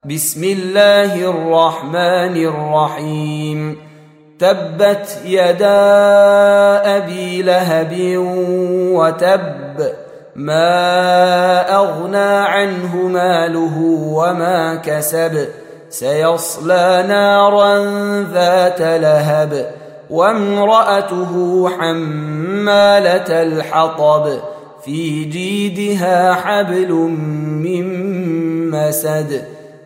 بسم الله الرحمن الرحيم. تبت يدا أبي لهب وتب، ما أغنى عنه ماله وما كسب، سيصلى نارا ذات لهب وامرأته حمالة الحطب في جيدها حبل من مسد.